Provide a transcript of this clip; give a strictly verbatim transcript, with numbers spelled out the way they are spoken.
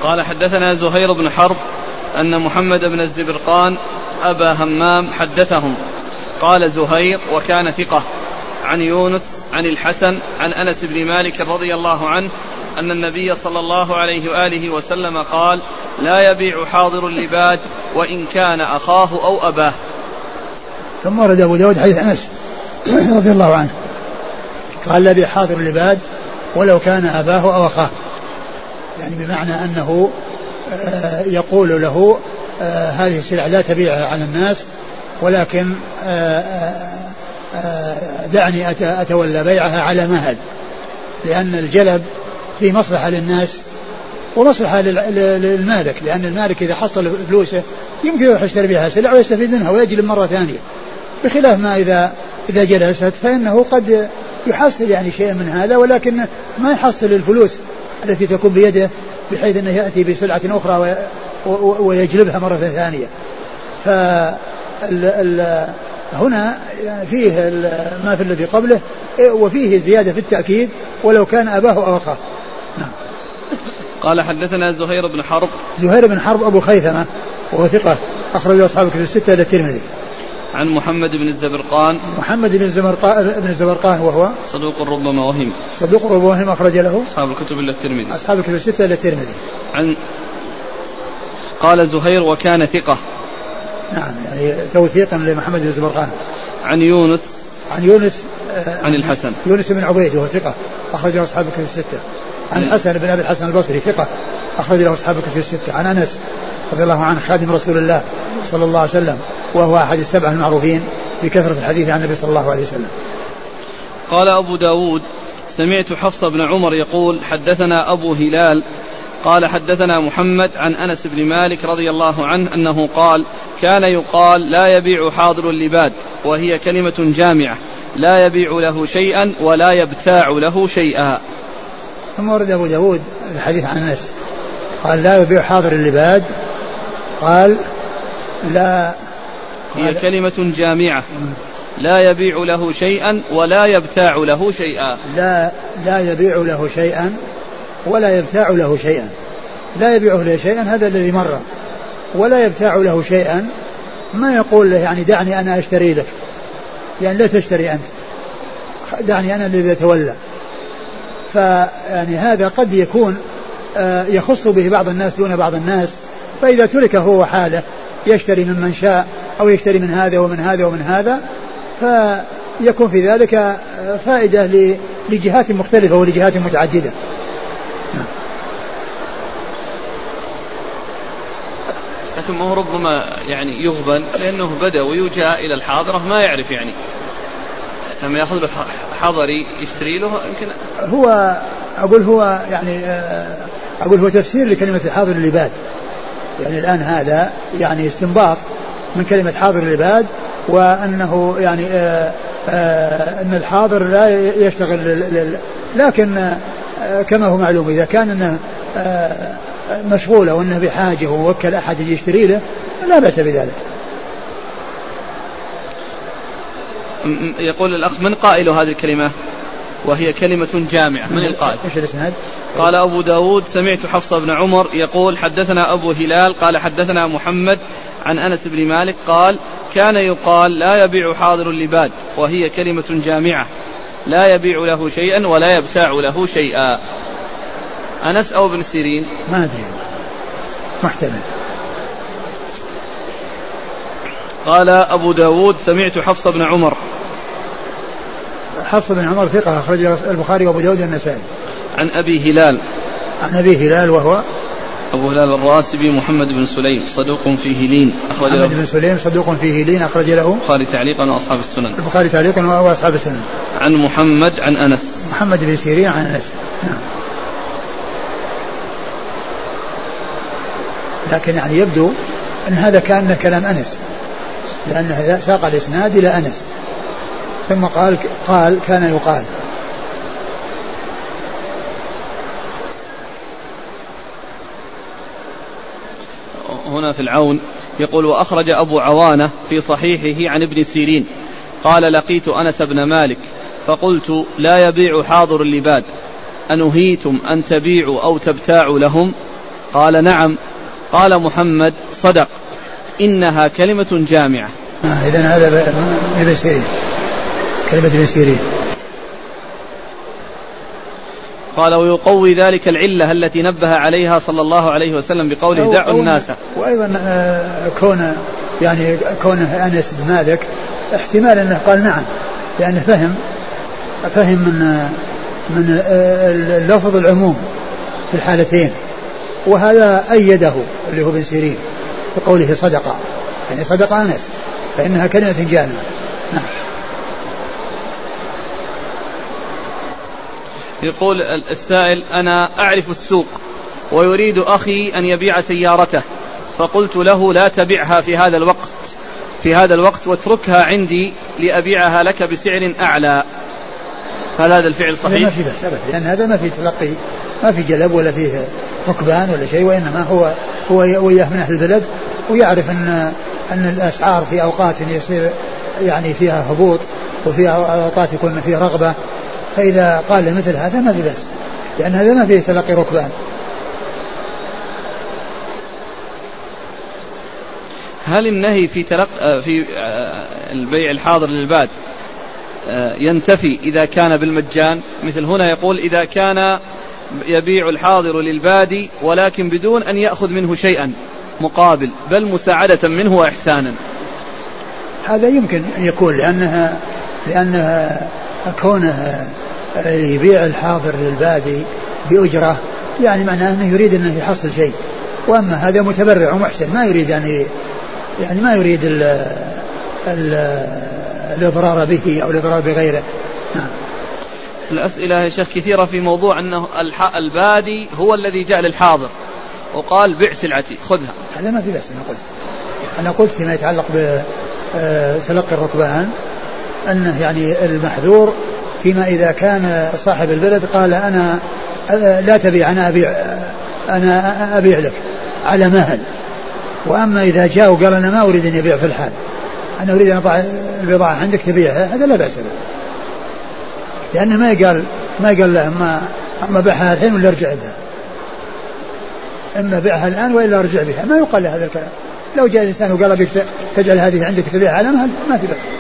قال حدثنا زهير بن حرب أن محمد بن الزبرقان أبا همام حدثهم. قال زهير وكان ثقة عن يونس عن الحسن عن أنس بن مالك رضي الله عنه أن النبي صلى الله عليه وآله وسلم قال لا يبيع حاضر اللباد وإن كان أخاه أو أباه. ثم ورد أبو داود حديث أنس رضي الله عنه قال لا يبيع حاضر اللباد ولو كان أباه أو أخاه، يعني بمعنى أنه يقول له هذه السلعة لا تبيعها على الناس، ولكن دعني أتولى بيعها على مهل، لأن الجلب فيه مصلحة للناس ومصلحة للمالك، لأن المالك إذا حصل فلوسه يمكن يروح يشتري بها سلعة ويستفيد منها ويجلب مرة ثانية، بخلاف ما إذا إذا جلست فإنه قد يحصل يعني شيء من هذا، ولكن ما يحصل الفلوس التي تكون بيده بحيث أنه يأتي بسلعة أخرى ويجلبها مرة ثانية. فهنا فيه ما في الذي قبله وفيه زيادة في التأكيد ولو كان أباه أو أخاه. نعم. قال حدثنا زهير بن حرب. زهير بن حرب أبو خيثمة وهو ثقة أخرج أصحاب الكتب الستة إلى الترمذي. عن محمد بن الزبرقان. محمد بن الزبرقان بن الزبرقان وهو صدوق ربما وهم. صدوق ربما وهم أخرج له أصحاب الكتب إلى الترمذي. أصحاب الكتب الستة إلى الترمذي. عن قال زهير وكان ثقة. نعم يعني توثيقا لمحمد بن الزبرقان. عن يونس. عن يونس عن الحسن. يونس بن عبيد وهو ثقة أخرج له أصحاب الكتب الستة. عن الحسن بن أبي الحسن البصري ثقة أخرج له أصحاب الكتب الستة. عن أنس رضي الله عنه خادم رسول الله صلى الله عليه وسلم وهو أحد السبعة المعروفين بكثرة الحديث عن النبي صلى الله عليه وسلم. قال أبو داود سمعت حفص بن عمر يقول حدثنا أبو هلال قال حدثنا محمد عن أنس بن مالك رضي الله عنه أنه قال كان يقال لا يبيع حاضر اللباد، وهي كلمة جامعة لا يبيع له شيئا ولا يبتاع له شيئا. ثم ورد أبو داود الحديث عن أنس قال لا يبيع حاضر اللباد، قال لا هي قال كلمة جامعة لا يبيع له شيئا ولا يبتاع له شيئا. لا لا يبيع له شيئا ولا يبتاع له شيئا. لا يبيعه له شيئا هذا الذي مر، ولا يبتاع له شيئا ما يقول له يعني دعني أنا أشتري لك، يعني لا تشتري أنت، دعني أنا الذي أتولى. فيعني هذا قد يكون يخص به بعض الناس دون بعض الناس، فإذا ترك هو حاله يشتري ممن شاء أو يشتري من هذا ومن هذا ومن هذا فيكون في ذلك فائدة لجهات مختلفة ولجهات متعددة. لكن ما هو ربما يعني يغبن لأنه بدوي وجاء إلى الحاضرة ما يعرف، يعني لما يأخذ له حضري يشتري له يمكن هو أقول هو يعني أقول هو تفسير لكلمة الحاضر اللباد، يعني الآن هذا يعني استنباط من كلمة حاضر اللباد، وأنه يعني آآ آآ أن الحاضر لا يشتغل، لكن كما هو معلوم إذا كان أنه مشغول وأنه بحاجة ووكل أحد يشتري له لا بأس بذلك. يقول الأخ من قائل هذه الكلمة وهي كلمة جامعة؟ من القائل؟ إيش الإسناد؟ قال أبو داود سمعت حفص بن عمر يقول حدثنا أبو هلال قال حدثنا محمد عن أنس بن مالك قال كان يقال لا يبيع حاضر اللباد، وهي كلمة جامعة لا يبيع له شيئا ولا يبتاع له شيئا. أنس أو ابن سيرين؟ ما أدري، محتمل. قال أبو داود سمعت حفص بن عمر. حفص بن عمر ثقة أخرج البخاري وأبو داود النسائي. عن أبي هلال. عن أبي هلال وهو أبو هلال الراسبي محمد بن سليم صدوق فيه لين أخرج له. محمد بن سليم صدوق فيه لين أخرج له البخاري تعليقا وأصحاب السنن. البخاري تعليقا وأصحاب السنن. عن محمد عن أنس. محمد بن سيرين عن أنس. نعم. لكن يعني يبدو أن هذا كان كلام أنس، لأنه ساق الإسناد إلى أنس ثم قال قال كان يقال. هنا في العون يقول وأخرج أبو عوانة في صحيحه عن ابن سيرين قال لقيت أنس بن مالك فقلت لا يبيع حاضر اللباد أنهيتم أن تبيعوا أو تبتاعوا لهم؟ قال نعم. قال محمد صدق إنها كلمة جامعة. آه إذن هذا ابن سيرين، كلمة ابن سيرين. قال ويقوي ذلك العلة التي نبه عليها صلى الله عليه وسلم بقوله دعوا الناس. وأيضا كون يعني كونه أنس بن مالك احتمال أنه قال نعم، لأنه فهم فهم من من اللفظ العموم في الحالتين، وهذا أيده اللي هو ابن سيرين بقوله صدق، يعني صدق أنس فإنها كلمة جامعة. نعم. يقول السائل أنا أعرف السوق ويريد أخي أن يبيع سيارته، فقلت له لا تبعها في هذا الوقت في هذا الوقت واتركها عندي لأبيعها لك بسعر أعلى، هل هذا الفعل صحيح؟ ما في بأس أبدا، لأن هذا ما في تلقي، ما في جلب ولا فيه ركبان ولا شيء، وإنما هو هو وياه من أهل البلد ويعرف أن أن الأسعار في أوقات يصير يعني فيها هبوط وفيها أوقات يكون فيه رغبة، فإذا قال مثل هذا ما في بأس، لأن هذا ما فيه تلقي ركبان. هل النهي في تلق... في البيع الحاضر للباد ينتفي إذا كان بالمجان؟ مثل هنا يقول إذا كان يبيع الحاضر للبادي ولكن بدون أن يأخذ منه شيئا مقابل بل مساعدة منه وإحسانا، هذا يمكن أن يكون لأنها لأنها كونه يبيع الحاضر للبادي بأجرة يعني معناه أنه يريد أنه يحصل شيء، وأما هذا متبرع ومحسن ما يريد يعني يعني ما يريد ال ال الإضرار به أو الإضرار بغيره. نعم. الأسئلة يا شيخ كثيرة في موضوع أنه البادي هو الذي جاء للحاضر وقال بيع سلعتي خذها، هذا ما في بس. أنا قلت أنا قلت فيما يتعلق بتلقي الركبان أنه يعني المحذور فيما إذا كان صاحب البلد قال أنا لا تبيع أنا أبيع أنا أبيع لك على مهل، وأما إذا جاء وقال أنا ما أريد أن يبيع في الحال، أنا أريد أن أضع البضاعة عندك تبيعها، هذا لا بأس به، لأنه ما قال ما قال له أما أما بيعها الحين ولا أرجع بها، إما بيعها الآن وإلا أرجع بها، ما يقال له هذا الكلام. لو جاء الإنسان وقال بك تجعل هذه عندك تبيعها على مهل ما في بأس.